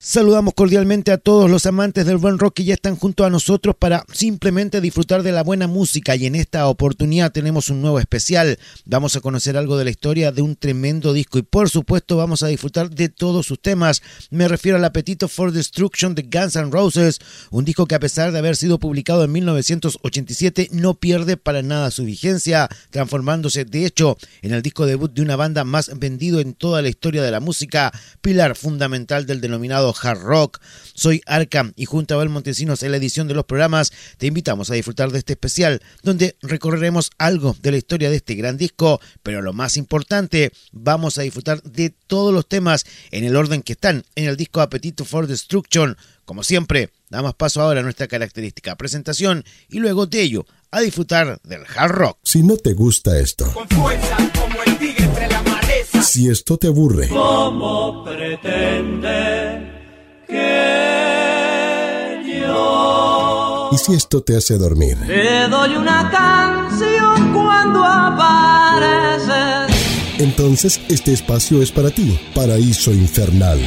Saludamos cordialmente a todos los amantes del buen rock que ya están junto a nosotros para simplemente disfrutar de la buena música, y en esta oportunidad tenemos un nuevo especial. Vamos a conocer algo de la historia de un tremendo disco y por supuesto vamos a disfrutar de todos sus temas. Me refiero al Appetite for Destruction de Guns N' Roses, un disco que a pesar de haber sido publicado en 1987 no pierde para nada su vigencia, transformándose de hecho en el disco debut de una banda más vendido en toda la historia de la música, pilar fundamental del denominado hard rock. Soy Arkham y junto a Abel Montesinos en la edición de los programas te invitamos a disfrutar de este especial donde recorreremos algo de la historia de este gran disco, pero lo más importante, vamos a disfrutar de todos los temas en el orden que están en el disco Appetite for Destruction. Como siempre, damos paso ahora a nuestra característica presentación y luego de ello a disfrutar del hard rock. Si no te gusta esto, con fuerza como el tigre entre la maleza, si esto te aburre, ¿cómo pretende que yo? ¿Y si esto te hace dormir? Te doy una canción cuando apareces. Entonces este espacio es para ti, Paraíso Infernal.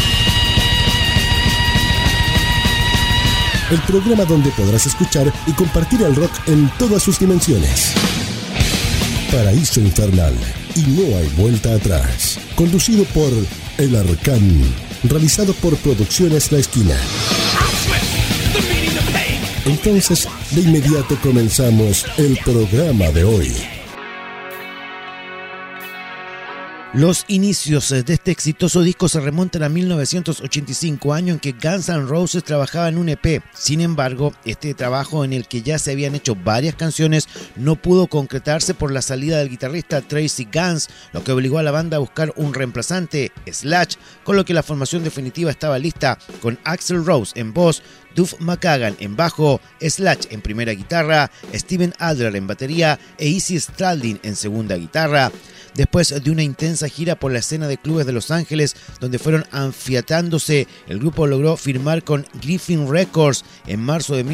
El programa donde podrás escuchar y compartir el rock en todas sus dimensiones. Paraíso Infernal, y no hay vuelta atrás. Conducido por El Arcán, realizado por Producciones La Esquina. Entonces, de inmediato comenzamos el programa de hoy. Los inicios de este exitoso disco se remontan a 1985, año en que Guns N' Roses trabajaba en un EP. Sin embargo, este trabajo, en el que ya se habían hecho varias canciones, no pudo concretarse por la salida del guitarrista Tracy Guns, lo que obligó a la banda a buscar un reemplazante, Slash, con lo que la formación definitiva estaba lista, con Axl Rose en voz, Duff McKagan en bajo, Slash en primera guitarra, Steven Adler en batería e Izzy Stradlin en segunda guitarra. Después de una intensa gira por la escena de clubes de Los Ángeles, donde fueron anfiatándose, el grupo logró firmar con Griffin Records en marzo de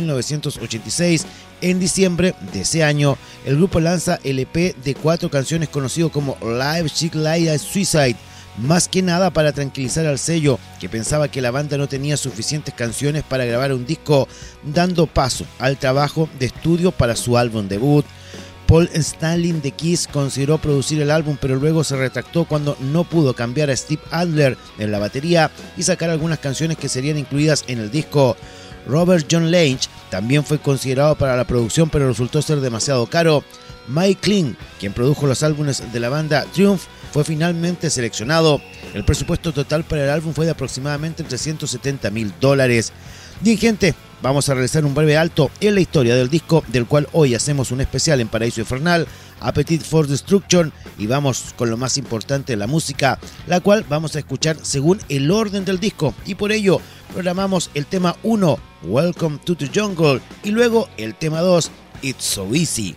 1986. En diciembre de ese año, el grupo lanza el EP de 4 canciones conocido como Live Chick Like Suicide, más que nada para tranquilizar al sello, que pensaba que la banda no tenía suficientes canciones para grabar un disco, dando paso al trabajo de estudio para su álbum debut. Paul Stanley de Kiss consideró producir el álbum, pero luego se retractó cuando no pudo cambiar a Steve Adler en la batería y sacar algunas canciones que serían incluidas en el disco. Robert John Lange también fue considerado para la producción, pero resultó ser demasiado caro. Mike Kling, quien produjo los álbumes de la banda Triumph, fue finalmente seleccionado. El presupuesto total para el álbum fue de aproximadamente $370,000. Bien, gente, vamos a realizar un breve alto en la historia del disco, del cual hoy hacemos un especial en Paraíso Infernal, Appetite for Destruction, y vamos con lo más importante de la música, la cual vamos a escuchar según el orden del disco, y por ello programamos el tema 1, Welcome to the Jungle, y luego el tema 2, It's So Easy.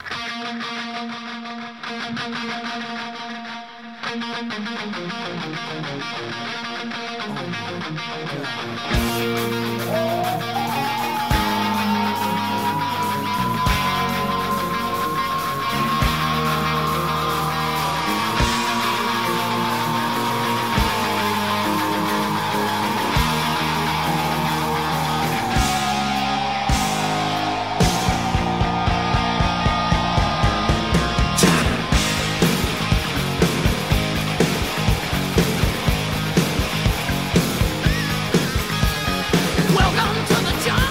Welcome to the jungle.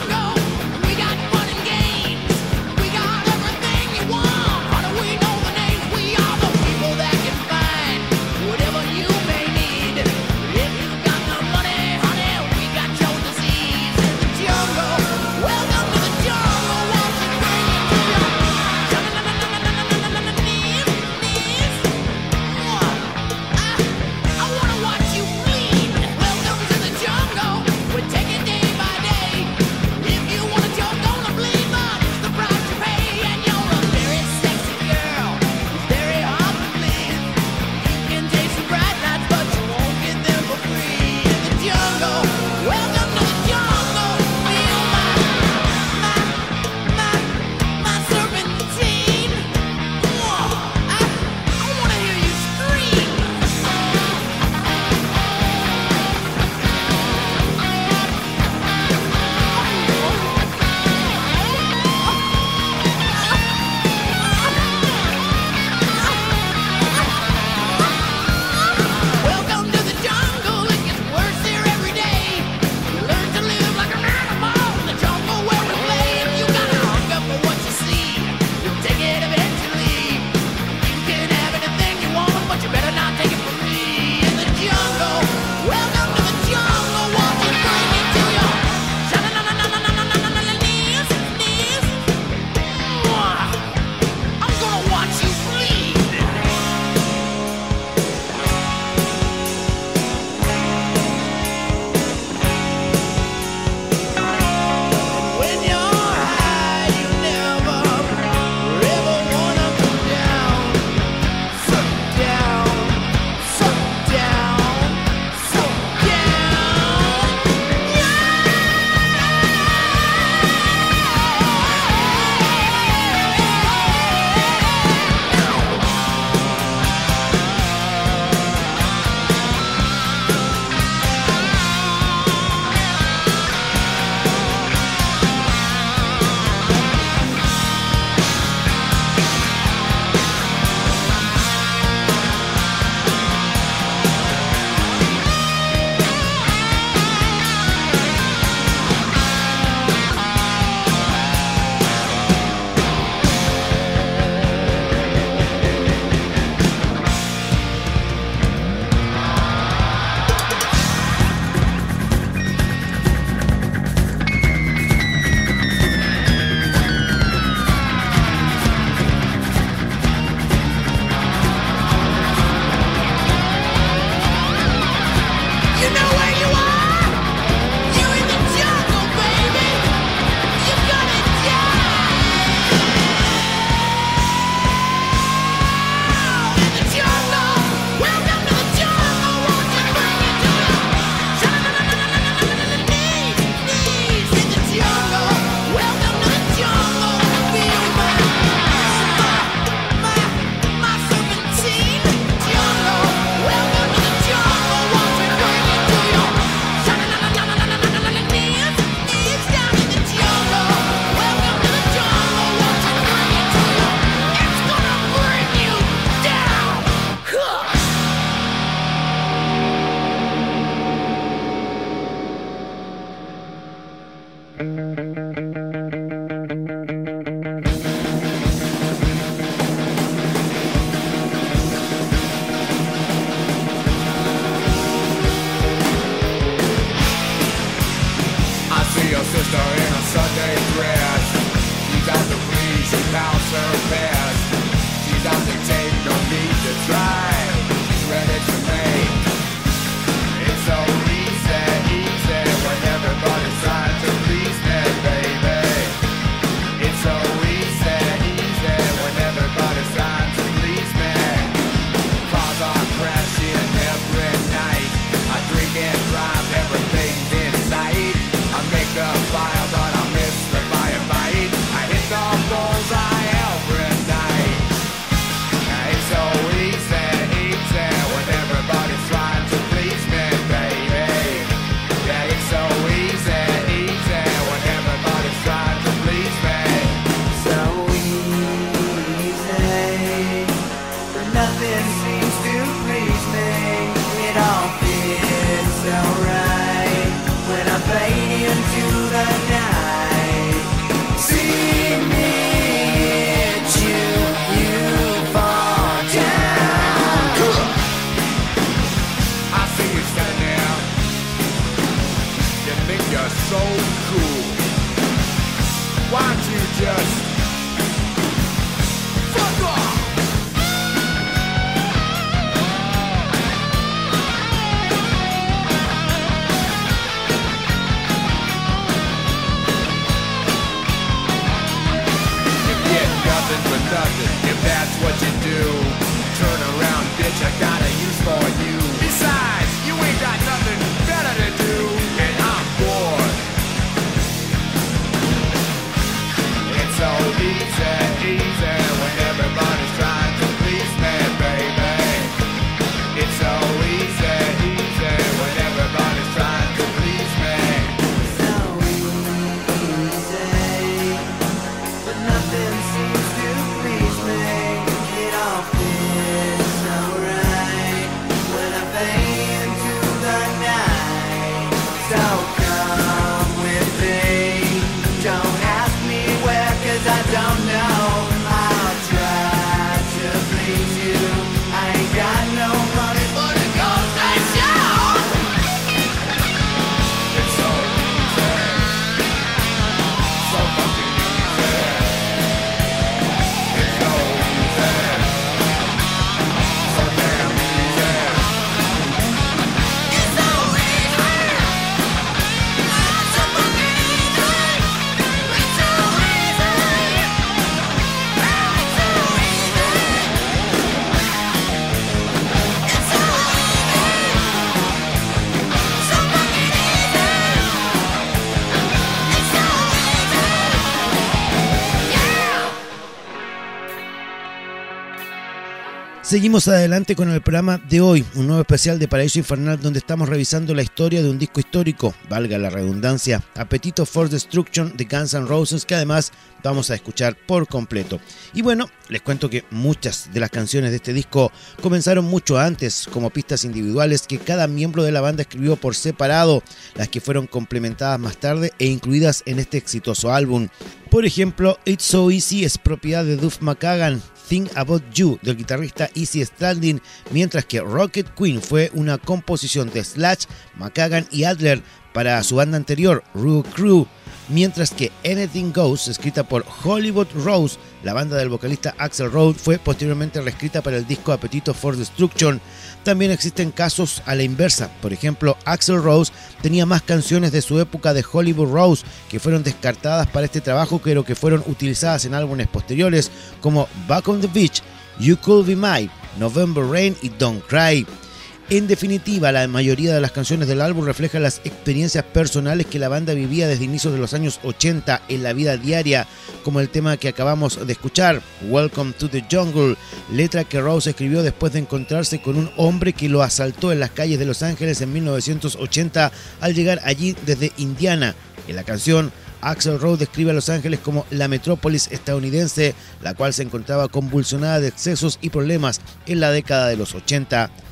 Seguimos adelante con el programa de hoy, un nuevo especial de Paraíso Infernal donde estamos revisando la historia de un disco histórico, valga la redundancia, Appetite for Destruction de Guns N' Roses, que además vamos a escuchar por completo. Y bueno, les cuento que muchas de las canciones de este disco comenzaron mucho antes como pistas individuales que cada miembro de la banda escribió por separado, las que fueron complementadas más tarde e incluidas en este exitoso álbum. Por ejemplo, It's So Easy es propiedad de Duff McKagan, Think About You del guitarrista Izzy Stradlin, mientras que Rocket Queen fue una composición de Slash, McKagan y Adler para su banda anterior, Rue Crew, mientras que Anything Goes, escrita por Hollywood Rose, la banda del vocalista Axl Rose, fue posteriormente reescrita para el disco Appetite for Destruction. También existen casos a la inversa, por ejemplo, Axl Rose tenía más canciones de su época de Hollywood Rose que fueron descartadas para este trabajo, pero que fueron utilizadas en álbumes posteriores como Back on the Beach, You Could Be Mine, November Rain y Don't Cry. En definitiva, la mayoría de las canciones del álbum reflejan las experiencias personales que la banda vivía desde inicios de los años 80 en la vida diaria, como el tema que acabamos de escuchar, Welcome to the Jungle, letra que Rose escribió después de encontrarse con un hombre que lo asaltó en las calles de Los Ángeles en 1980 al llegar allí desde Indiana. En la canción, Axl Rose describe a Los Ángeles como la metrópolis estadounidense, la cual se encontraba convulsionada de excesos y problemas en la década de los 80.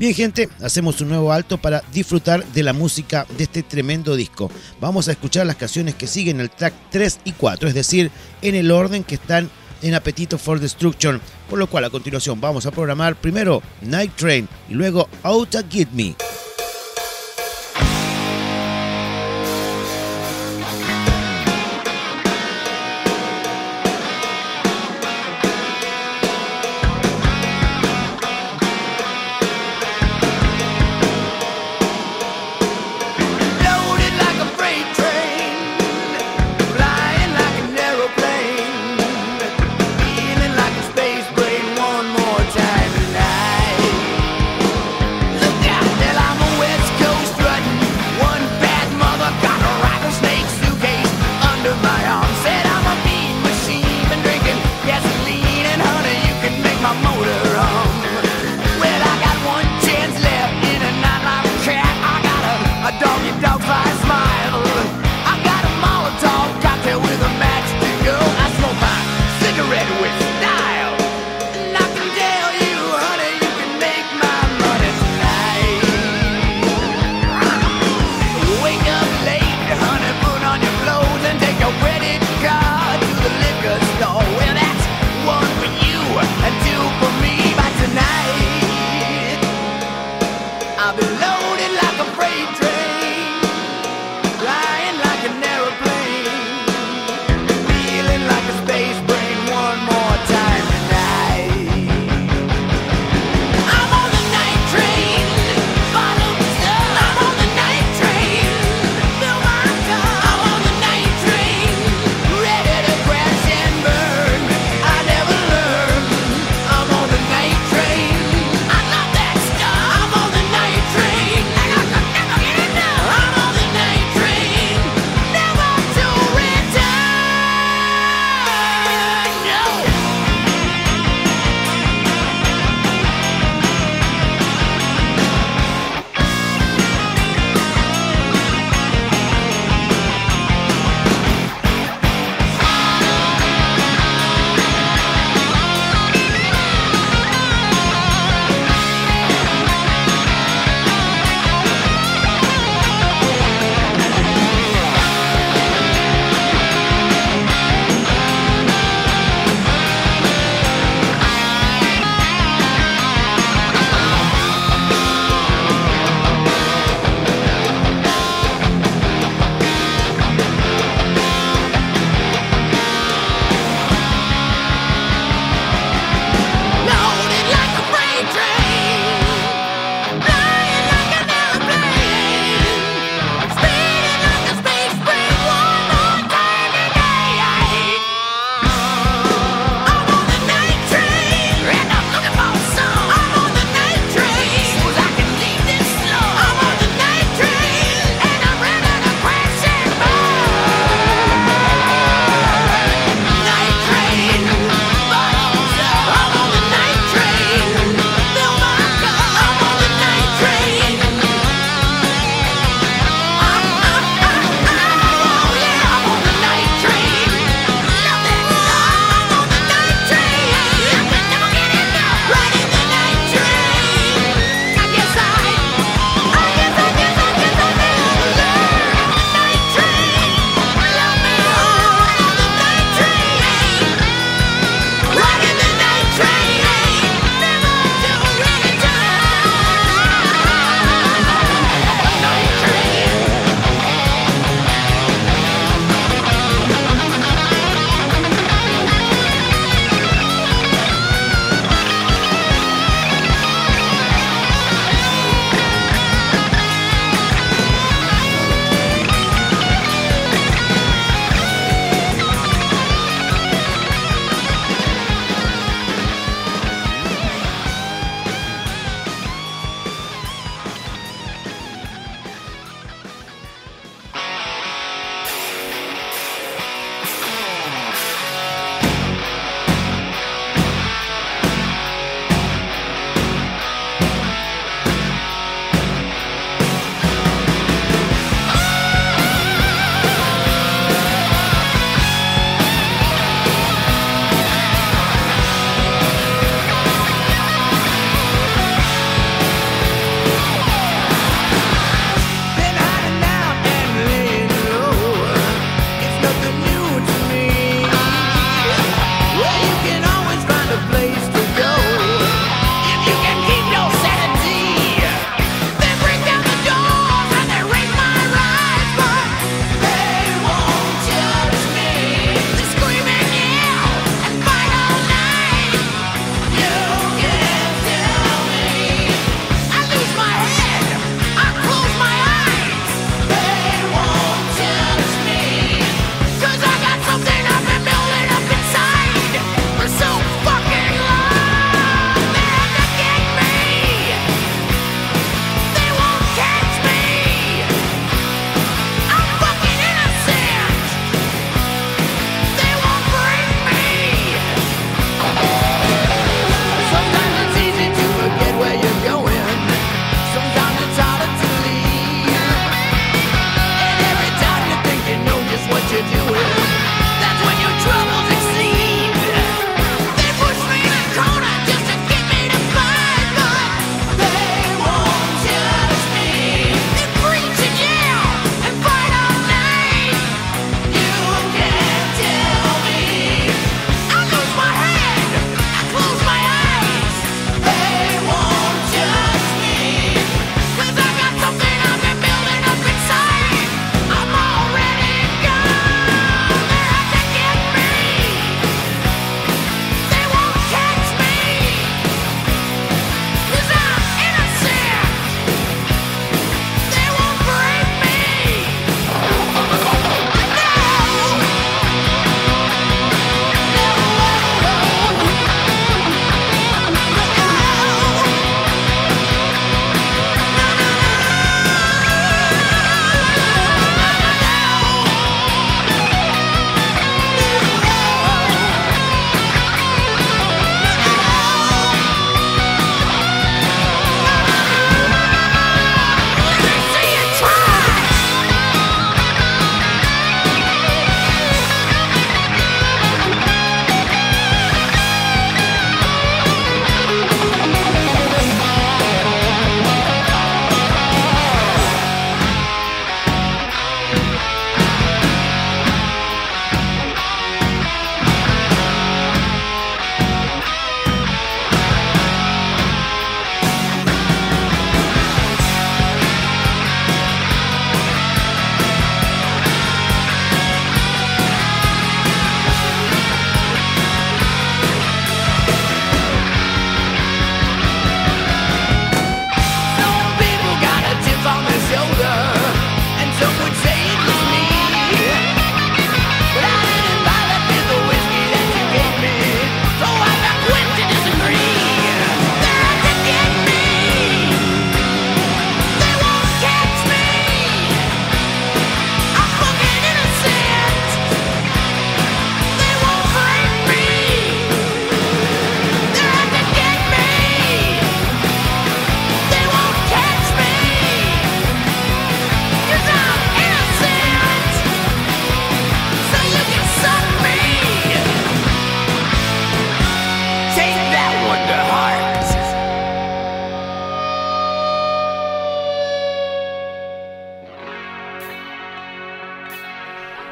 Bien, gente, hacemos un nuevo alto para disfrutar de la música de este tremendo disco. Vamos a escuchar las canciones que siguen el track 3 y 4, es decir, en el orden que están en Appetite for Destruction, por lo cual a continuación vamos a programar primero Night Train y luego Out to Get Me. Till I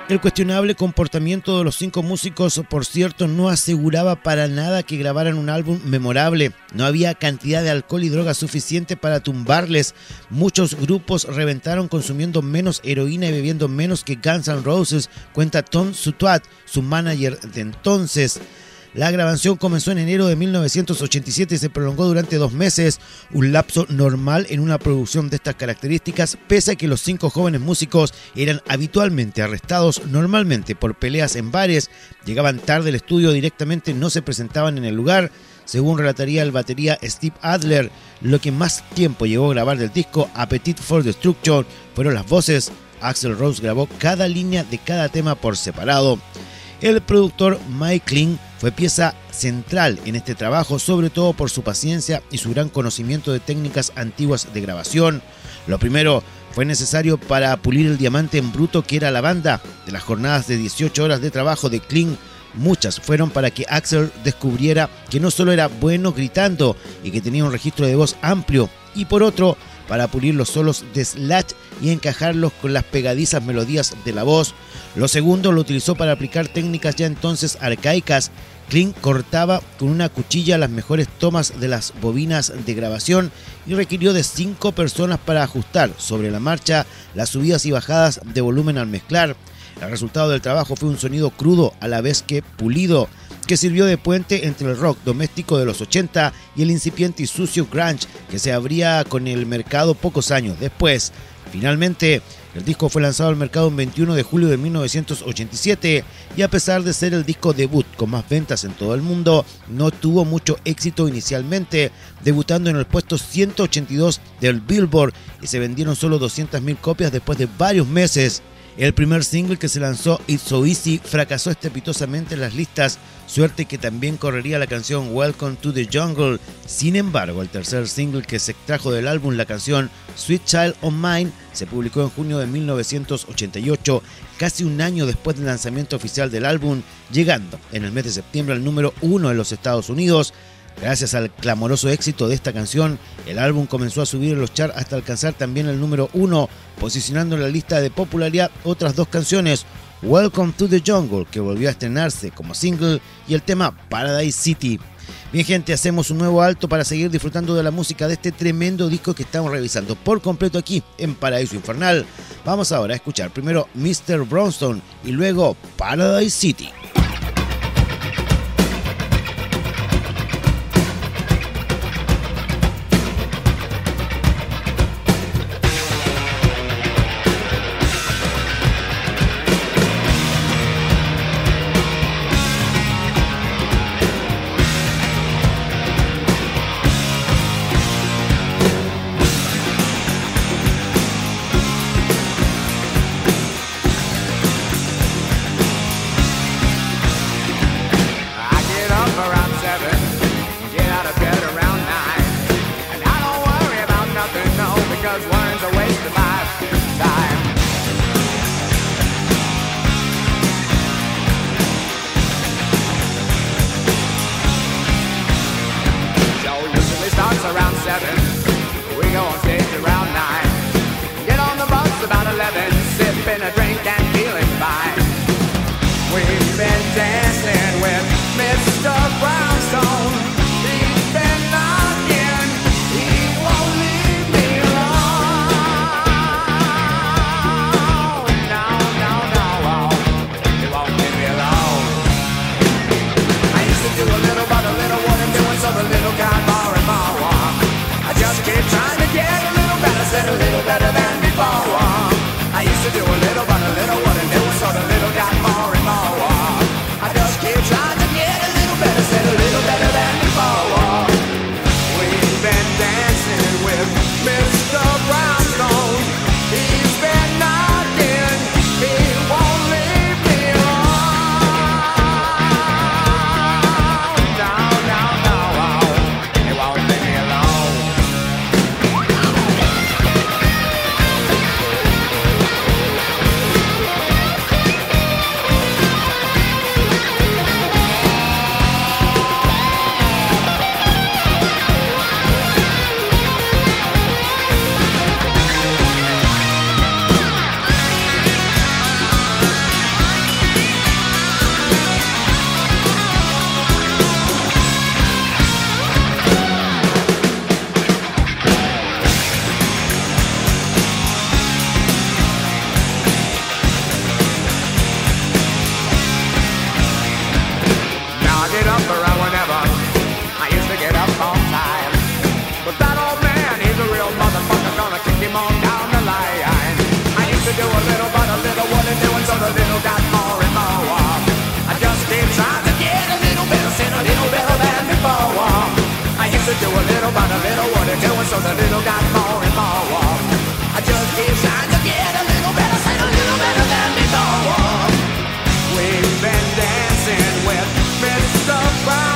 El cuestionable comportamiento de los 5 músicos, por cierto, no aseguraba para nada que grabaran un álbum memorable. No había cantidad de alcohol y drogas suficiente para tumbarles. Muchos grupos reventaron consumiendo menos heroína y bebiendo menos que Guns N' Roses, cuenta Tom Sutuat, su manager de entonces. La grabación comenzó en enero de 1987 y se prolongó durante 2 meses, un lapso normal en una producción de estas características, pese a que los 5 jóvenes músicos eran habitualmente arrestados, normalmente por peleas en bares, llegaban tarde al estudio, directamente no se presentaban en el lugar. Según relataría el batería Steve Adler, lo que más tiempo llevó a grabar del disco Appetite for Destruction fueron las voces. Axl Rose grabó cada línea de cada tema por separado. El productor Mike Kling fue pieza central en este trabajo, sobre todo por su paciencia y su gran conocimiento de técnicas antiguas de grabación. Lo primero fue necesario para pulir el diamante en bruto que era la banda. De las jornadas de 18 horas de trabajo de Kling, muchas fueron para que Axl descubriera que no solo era bueno gritando y que tenía un registro de voz amplio, y por otro, para pulir los solos de Slash y encajarlos con las pegadizas melodías de la voz. Lo segundo lo utilizó para aplicar técnicas ya entonces arcaicas. Kling cortaba con una cuchilla las mejores tomas de las bobinas de grabación y requirió de 5 personas para ajustar sobre la marcha las subidas y bajadas de volumen al mezclar. El resultado del trabajo fue un sonido crudo a la vez que pulido, que sirvió de puente entre el rock doméstico de los 80 y el incipiente y sucio grunge que se abría con el mercado pocos años después. Finalmente, el disco fue lanzado al mercado el 21 de julio de 1987 y a pesar de ser el disco debut con más ventas en todo el mundo, no tuvo mucho éxito inicialmente, debutando en el puesto 182 del Billboard y se vendieron solo 200.000 copias después de varios meses. El primer single que se lanzó, It's So Easy, fracasó estrepitosamente en las listas, suerte que también correría la canción Welcome to the Jungle. Sin embargo, el tercer single que se extrajo del álbum, la canción Sweet Child of Mine, se publicó en junio de 1988, casi un año después del lanzamiento oficial del álbum, llegando en el mes de septiembre al número 1 en los Estados Unidos. Gracias al clamoroso éxito de esta canción, el álbum comenzó a subir en los charts hasta alcanzar también el número 1, posicionando en la lista de popularidad otras 2 canciones, Welcome to the Jungle, que volvió a estrenarse como single, y el tema Paradise City. Bien, gente, hacemos un nuevo alto para seguir disfrutando de la música de este tremendo disco que estamos revisando por completo aquí en Paraíso Infernal. Vamos ahora a escuchar primero Mr. Brownstone y luego Paradise City. Around 7, we go on stage around 9. Get on the bus about 11, sipping a drink and feeling fine. We've been dancing with Mr. Brownstone. He's been knocking, he won't leave me alone. No, no, no, he won't leave me alone. I used to do a little, but a little wasn't doing, so the little got more and more. Just keep trying to get a little better, said a little better than before. I used to do a little, but up around whenever I used to get up on time. But that old man, he's a real motherfucker, gonna kick him on down the line. I used to do a little, but a little wasn't doing, so the little got more and more. I just keep trying to get a little better, sin a little better than before. I used to do a little, but a little wasn't doing, so the little got more and more. I just keep trying to get a little better, sin a little better than before. We've been dancing with Mr. Brown.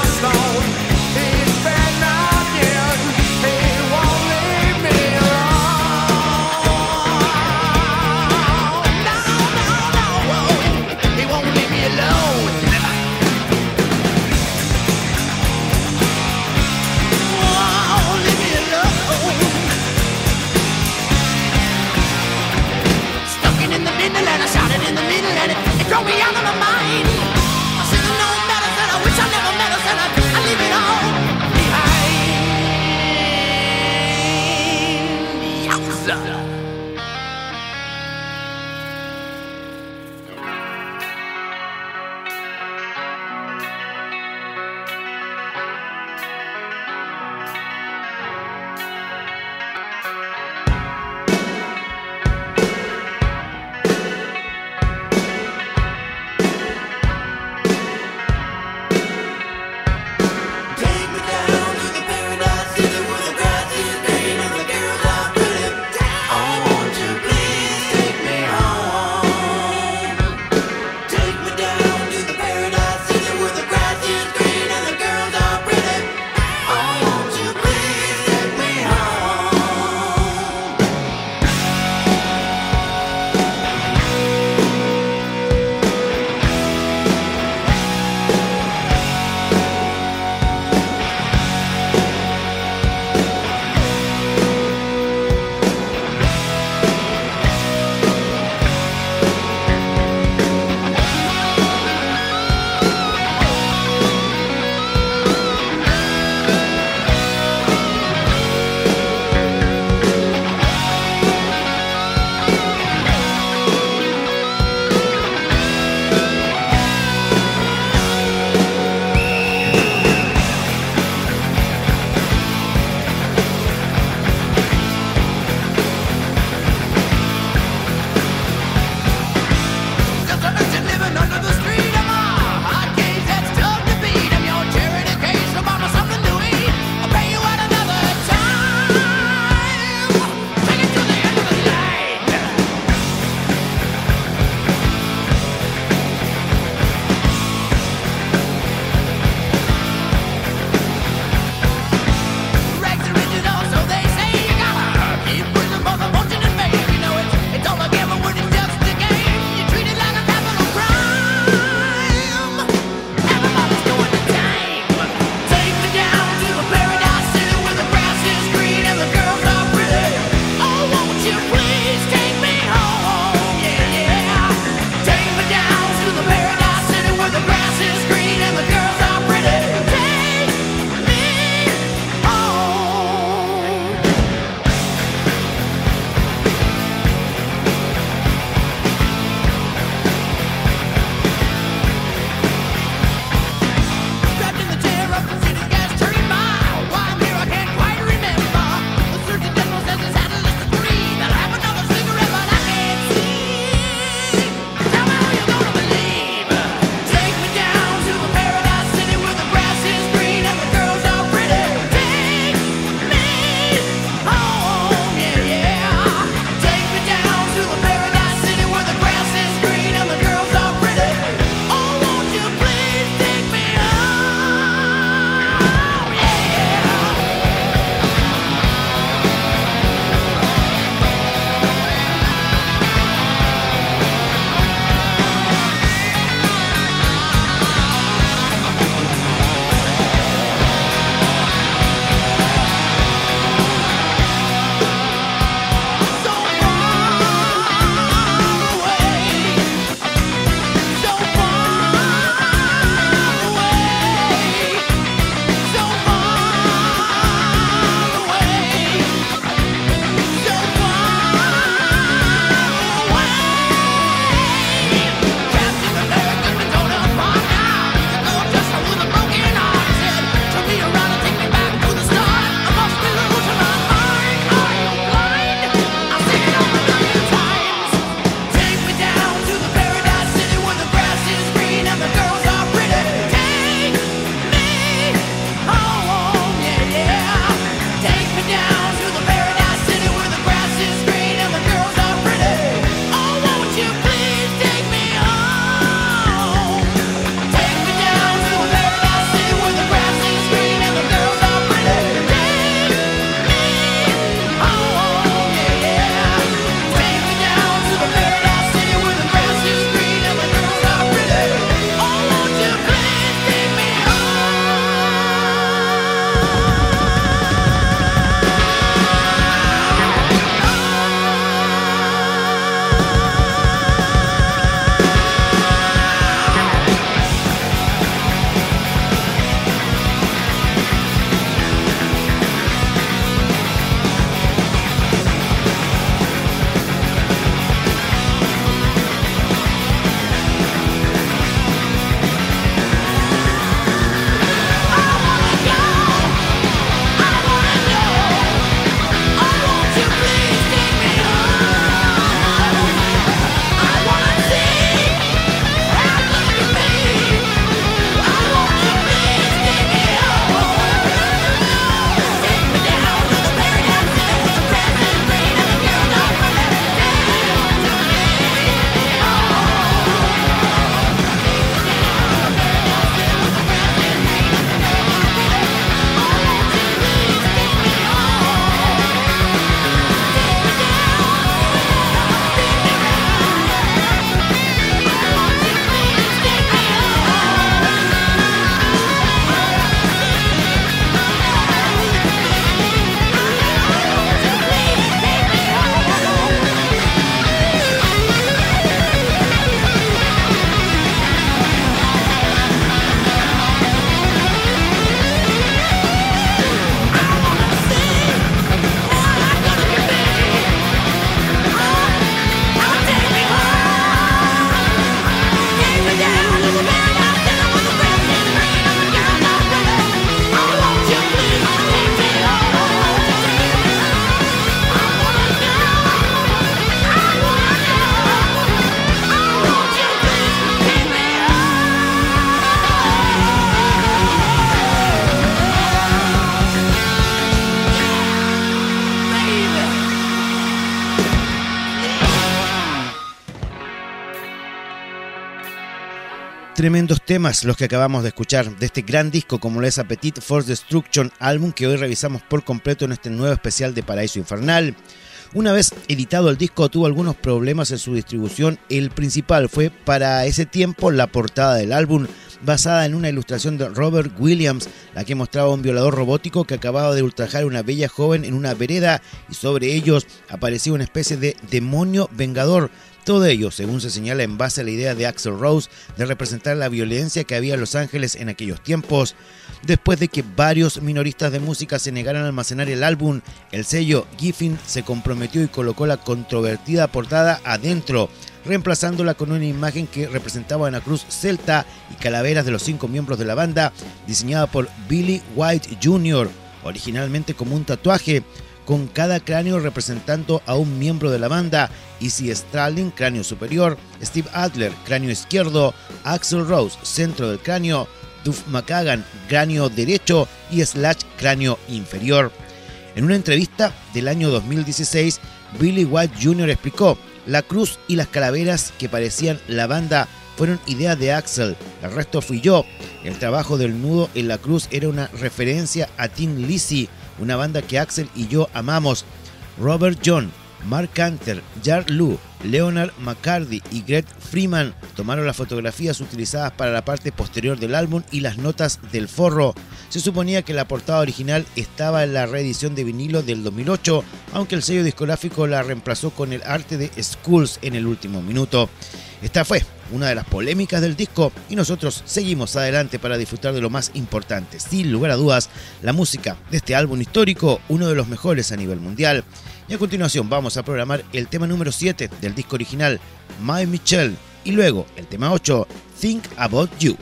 Tremendos temas los que acabamos de escuchar de este gran disco como lo es Appetite for Destruction, álbum que hoy revisamos por completo en este nuevo especial de Paraíso Infernal. Una vez editado el disco tuvo algunos problemas en su distribución. El principal fue para ese tiempo la portada del álbum, basada en una ilustración de Robert Williams, la que mostraba un violador robótico que acababa de ultrajar a una bella joven en una vereda y sobre ellos aparecía una especie de demonio vengador. Todo ello, según se señala, en base a la idea de Axl Rose de representar la violencia que había en Los Ángeles en aquellos tiempos. Después de que varios minoristas de música se negaran a almacenar el álbum, el sello Geffen se comprometió y colocó la controvertida portada adentro, reemplazándola con una imagen que representaba una cruz celta y calaveras de los 5 miembros de la banda, diseñada por Billy White Jr., originalmente como un tatuaje, con cada cráneo representando a un miembro de la banda: Izzy Stradlin, cráneo superior; Steve Adler, cráneo izquierdo; Axl Rose, centro del cráneo; Duff McKagan, cráneo derecho; y Slash, cráneo inferior. En una entrevista del año 2016, Billy White Jr. explicó: la cruz y las calaveras que parecían la banda fueron ideas de Axl, el resto fui yo. El trabajo del nudo en la cruz era una referencia a Thin Lizzy, una banda que Axl y yo amamos. Robert John, Mark Canter, Jar Lou, Leonard McCarthy y Greg Freeman tomaron las fotografías utilizadas para la parte posterior del álbum y las notas del forro. Se suponía que la portada original estaba en la reedición de vinilo del 2008, aunque el sello discográfico la reemplazó con el arte de Skulls en el último minuto. Esta fue una de las polémicas del disco y nosotros seguimos adelante para disfrutar de lo más importante. Sin lugar a dudas, la música de este álbum histórico, uno de los mejores a nivel mundial. Y a continuación vamos a programar el tema número 7 del disco original, My Michelle, y luego el tema 8, Think About You.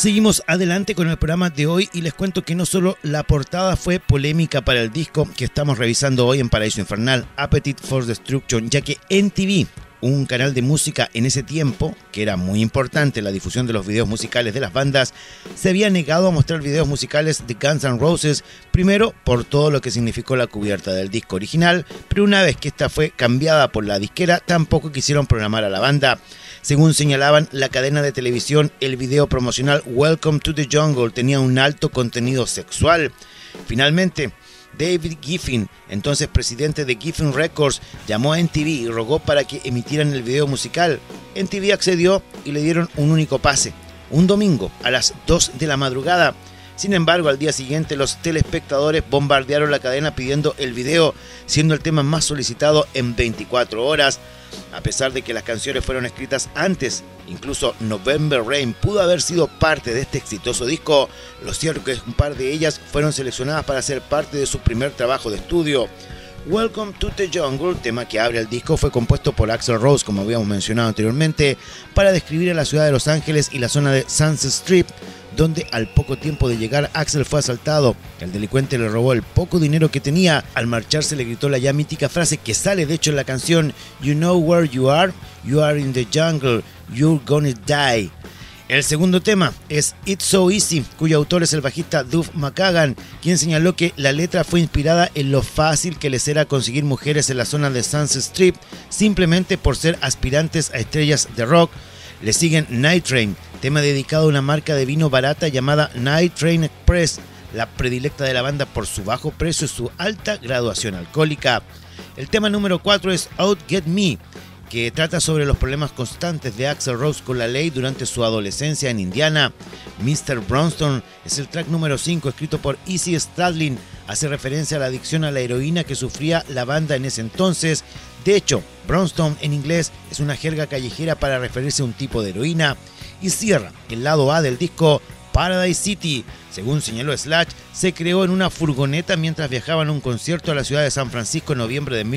Seguimos adelante con el programa de hoy y les cuento que no solo la portada fue polémica para el disco que estamos revisando hoy en Paraíso Infernal, Appetite for Destruction, ya que MTV, un canal de música en ese tiempo, que era muy importante en la difusión de los videos musicales de las bandas, se había negado a mostrar videos musicales de Guns N' Roses, primero por todo lo que significó la cubierta del disco original, pero una vez que esta fue cambiada por la disquera, tampoco quisieron programar a la banda. Según señalaban la cadena de televisión, el video promocional Welcome to the Jungle tenía un alto contenido sexual. Finalmente, David Geffen, entonces presidente de Geffen Records, llamó a MTV y rogó para que emitieran el video musical. MTV accedió y le dieron un único pase, un domingo a las 2 de la madrugada. Sin embargo, al día siguiente los telespectadores bombardearon la cadena pidiendo el video, siendo el tema más solicitado en 24 horas. A pesar de que las canciones fueron escritas antes, incluso November Rain pudo haber sido parte de este exitoso disco, lo cierto es que un par de ellas fueron seleccionadas para ser parte de su primer trabajo de estudio. Welcome to the Jungle, tema que abre el disco, fue compuesto por Axl Rose, como habíamos mencionado anteriormente, para describir a la ciudad de Los Ángeles y la zona de Sunset Strip, donde al poco tiempo de llegar Axl fue asaltado. El delincuente le robó el poco dinero que tenía. Al marcharse le gritó la ya mítica frase que sale de hecho en la canción You know where you are in the jungle, you're gonna die. El segundo tema es It's So Easy, cuyo autor es el bajista Duff McKagan, quien señaló que la letra fue inspirada en lo fácil que les era conseguir mujeres en la zona de Sunset Strip, simplemente por ser aspirantes a estrellas de rock. Le siguen Night Train, tema dedicado a una marca de vino barata llamada Night Train Express, la predilecta de la banda por su bajo precio y su alta graduación alcohólica. El tema número 4 es Out Get Me, que trata sobre los problemas constantes de Axl Rose con la ley durante su adolescencia en Indiana. Mr. Brownstone es el track número 5, escrito por Izzy Stradlin, hace referencia a la adicción a la heroína que sufría la banda en ese entonces. De hecho, Brownstone en inglés es una jerga callejera para referirse a un tipo de heroína. Y cierra el lado A del disco Paradise City. Según señaló Slash, se creó en una furgoneta mientras viajaban a un concierto a la ciudad de San Francisco en noviembre de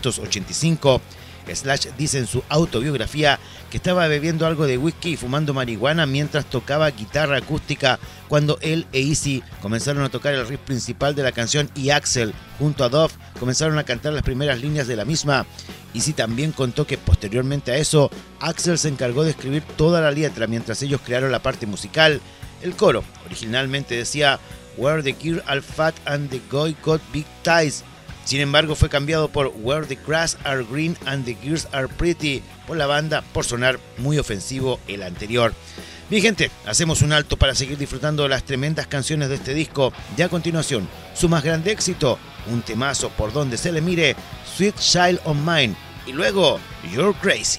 1985. Slash dice en su autobiografía que estaba bebiendo algo de whisky y fumando marihuana mientras tocaba guitarra acústica cuando él e Izzy comenzaron a tocar el riff principal de la canción y Axl, junto a Duff, comenzaron a cantar las primeras líneas de la misma. Izzy también contó que posteriormente a eso, Axl se encargó de escribir toda la letra mientras ellos crearon la parte musical. El coro originalmente decía Where the gear are fat and the guy got big ties. Sin embargo, fue cambiado por Where the grass are green and the girls are pretty por la banda por sonar muy ofensivo el anterior. Bien, gente, hacemos un alto para seguir disfrutando de las tremendas canciones de este disco. Ya a continuación, su más grande éxito, un temazo por donde se le mire, Sweet Child of Mine, y luego You're Crazy.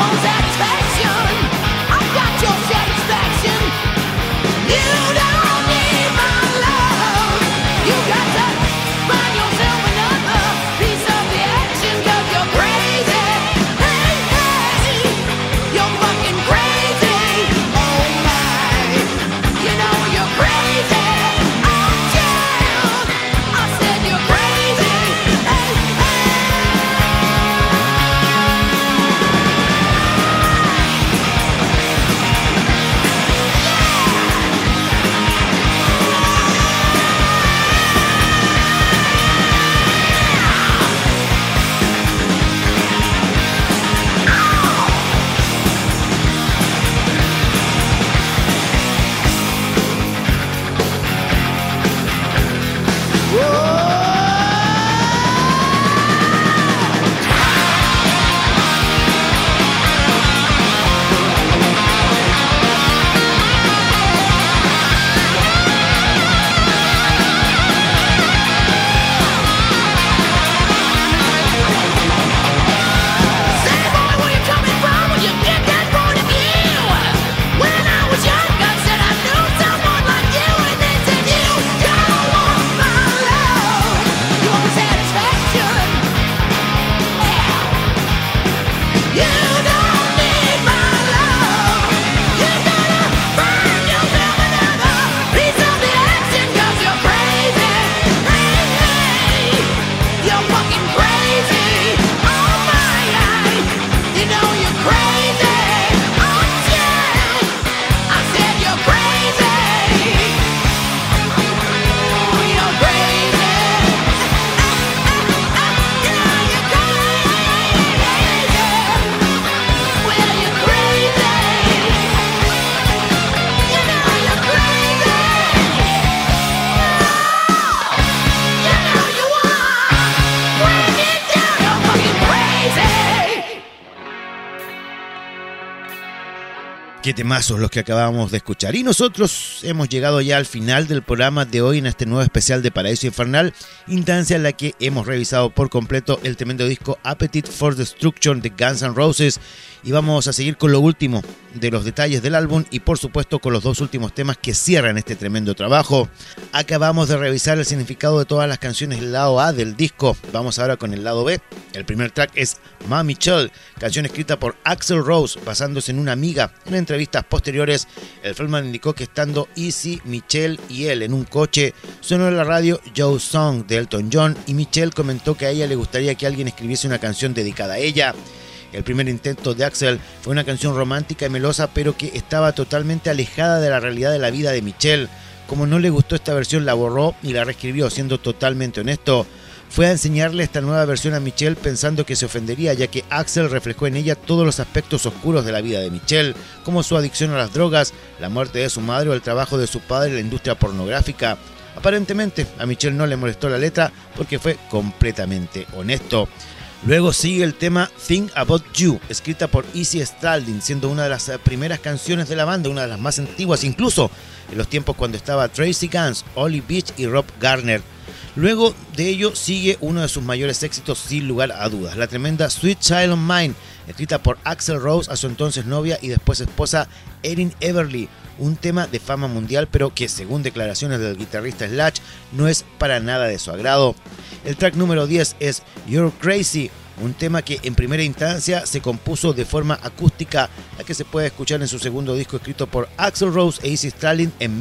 Qué temazos los que acabamos de escuchar. Y nosotros hemos llegado ya al final del programa de hoy en este nuevo especial de Paraíso Infernal, instancia en la que hemos revisado por completo el tremendo disco Appetite for Destruction de Guns N' Roses. Y vamos a seguir con lo último de los detalles del álbum y por supuesto con los dos últimos temas que cierran este tremendo trabajo. Acabamos de revisar el significado de todas las canciones del lado A del disco. Vamos ahora con el lado B. El primer track es Ma Michelle, canción escrita por Axl Rose basándose en una amiga. En entrevistas posteriores, el frontman indicó que estando Izzy, Michelle y él en un coche, sonó en la radio Joe Song de Elton John y Michelle comentó que a ella le gustaría que alguien escribiese una canción dedicada a ella. El primer intento de Axl fue una canción romántica y melosa, pero que estaba totalmente alejada de la realidad de la vida de Michelle. Como no le gustó esta versión, la borró y la reescribió, siendo totalmente honesto. Fue a enseñarle esta nueva versión a Michelle pensando que se ofendería, ya que Axl reflejó en ella todos los aspectos oscuros de la vida de Michelle, como su adicción a las drogas, la muerte de su madre o el trabajo de su padre en la industria pornográfica. Aparentemente, a Michelle no le molestó la letra porque fue completamente honesto. Luego sigue el tema Think About You, escrita por Izzy Stradlin, siendo una de las primeras canciones de la banda, una de las más antiguas, incluso en los tiempos cuando estaba Tracy Guns, Ollie Beach y Rob Garner. Luego de ello sigue uno de sus mayores éxitos sin lugar a dudas, la tremenda Sweet Child of Mine, escrita por Axl Rose a su entonces novia y después esposa Erin Everly, un tema de fama mundial pero que según declaraciones del guitarrista Slash no es para nada de su agrado. El track número 10 es You're Crazy, un tema que en primera instancia se compuso de forma acústica, la que se puede escuchar en su segundo disco escrito por Axl Rose e Izzy Stradlin en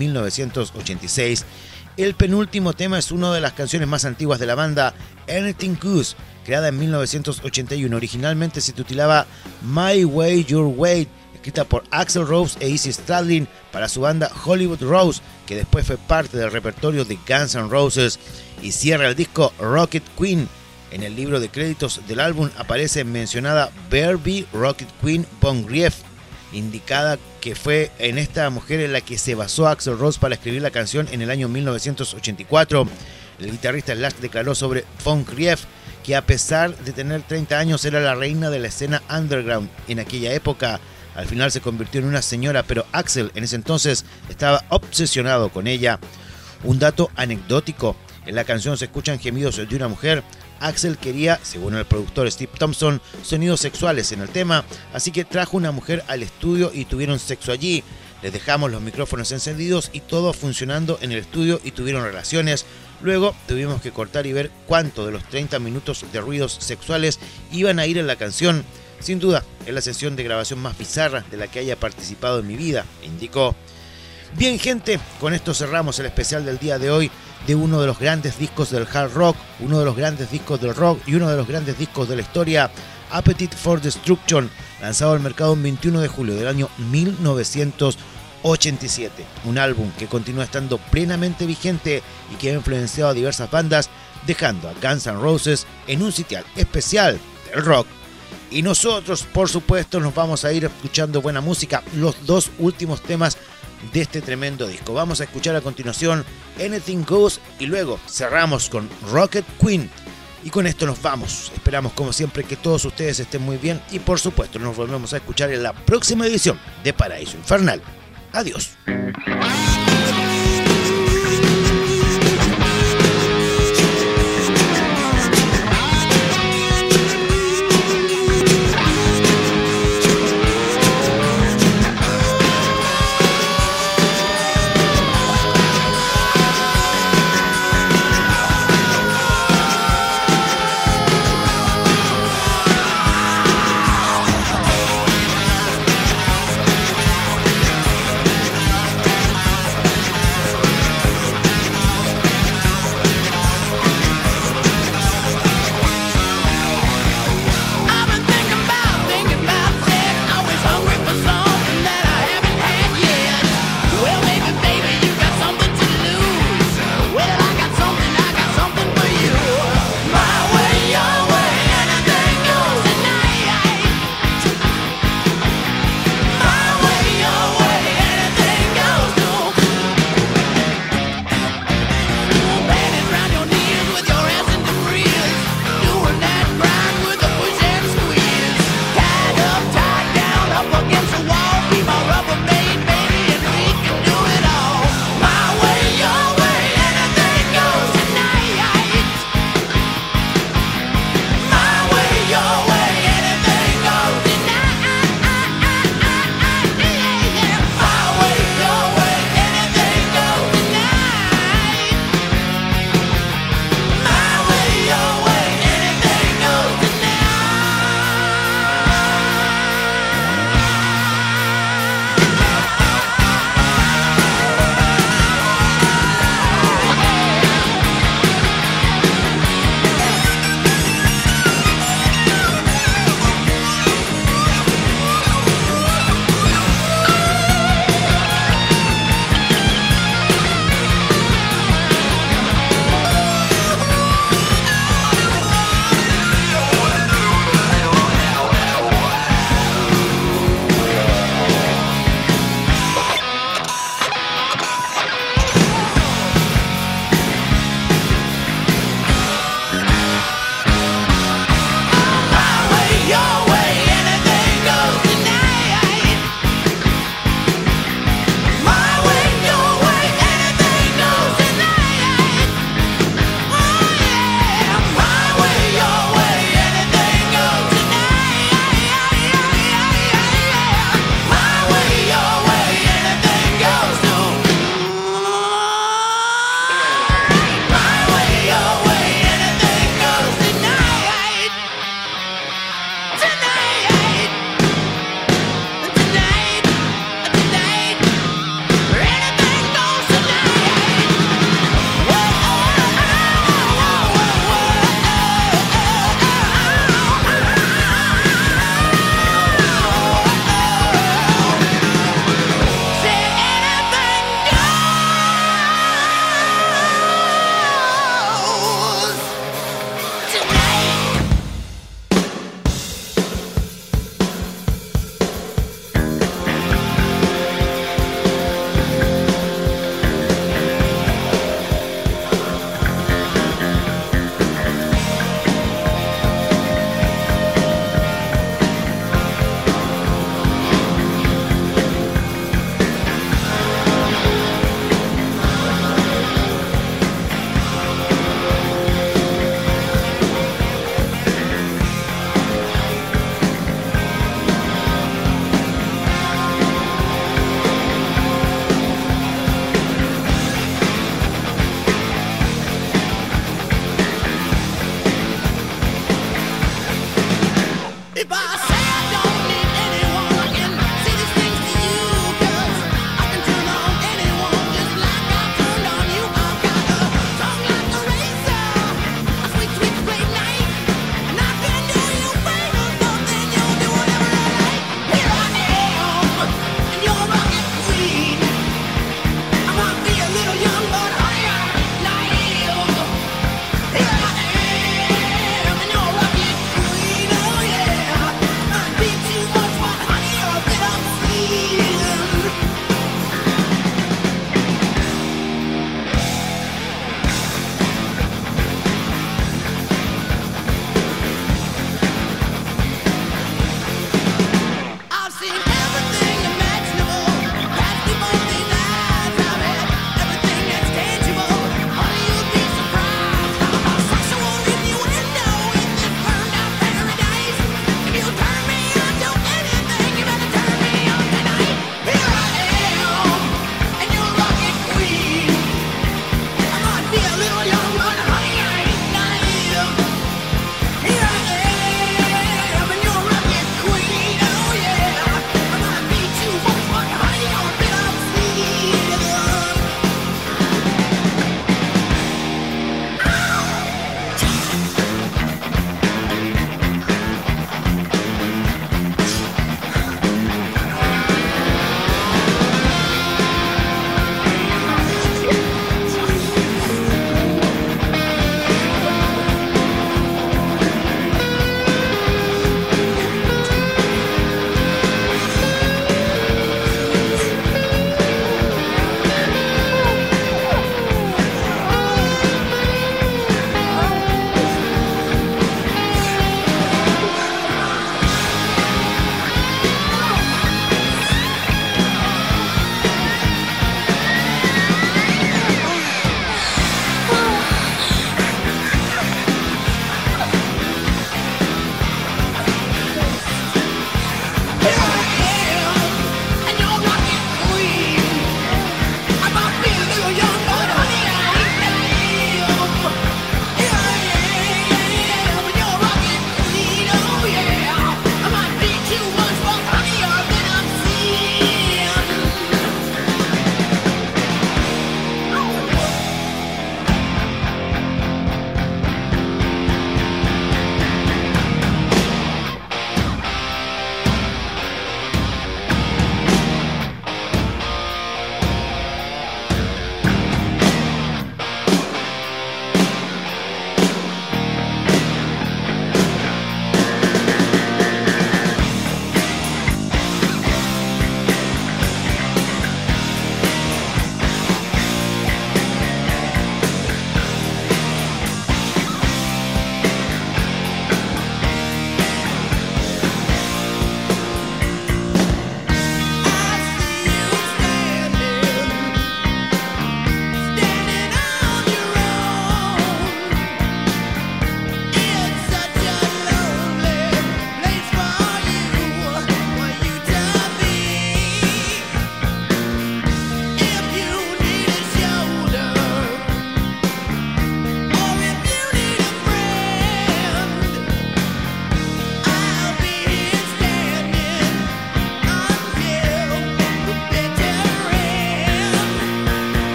1986. El penúltimo tema es una de las canciones más antiguas de la banda, Anything Goes, creada en 1981. Originalmente se titulaba My Way, Your Way, escrita por Axl Rose e Izzy Stradlin para su banda Hollywood Rose, que después fue parte del repertorio de Guns N' Roses, y cierra el disco Rocket Queen. En el libro de créditos del álbum aparece mencionada Barbie Rocket Queen von Grief, indicada que fue en esta mujer en la que se basó Axl Rose para escribir la canción en el año 1984. El guitarrista Slash declaró sobre von Grief que a pesar de tener 30 años era la reina de la escena underground en aquella época. Al final se convirtió en una señora, pero Axl en ese entonces estaba obsesionado con ella. Un dato anecdótico: en la canción se escuchan gemidos de una mujer, Axl quería, según el productor Steve Thompson, sonidos sexuales en el tema, así que trajo una mujer al estudio y tuvieron sexo allí. Les dejamos los micrófonos encendidos y todo funcionando en el estudio y tuvieron relaciones. Luego tuvimos que cortar y ver cuánto de los 30 minutos de ruidos sexuales iban a ir en la canción. Sin duda, es la sesión de grabación más bizarra de la que haya participado en mi vida, indicó. Bien, gente, con esto cerramos el especial del día de hoy de uno de los grandes discos del hard rock, uno de los grandes discos del rock y uno de los grandes discos de la historia, Appetite for Destruction, lanzado al mercado el 21 de julio del año 1987. Un álbum que continúa estando plenamente vigente y que ha influenciado a diversas bandas, dejando a Guns N' Roses en un sitial especial del rock. Y nosotros, por supuesto, nos vamos a ir escuchando buena música, los dos últimos temas de este tremendo disco. Vamos a escuchar a continuación Anything Goes y luego cerramos con Rocket Queen. Y con esto nos vamos. Esperamos como siempre que todos ustedes estén muy bien y por supuesto nos volvemos a escuchar en la próxima edición de Paraíso Infernal. Adiós.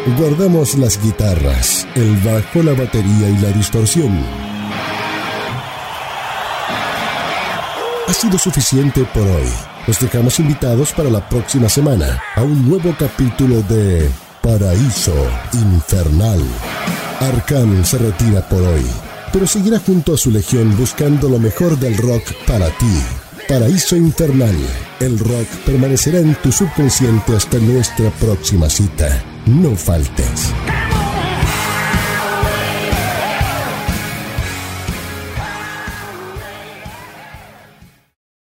Guardamos las guitarras, el bajo, la batería y la distorsión. Ha sido suficiente por hoy. Los dejamos invitados para la próxima semana a un nuevo capítulo de Paraíso Infernal. Arcán se retira por hoy, pero seguirá junto a su legión buscando lo mejor del rock para ti. Paraíso Infernal. El rock permanecerá en tu subconsciente hasta nuestra próxima cita. No faltes.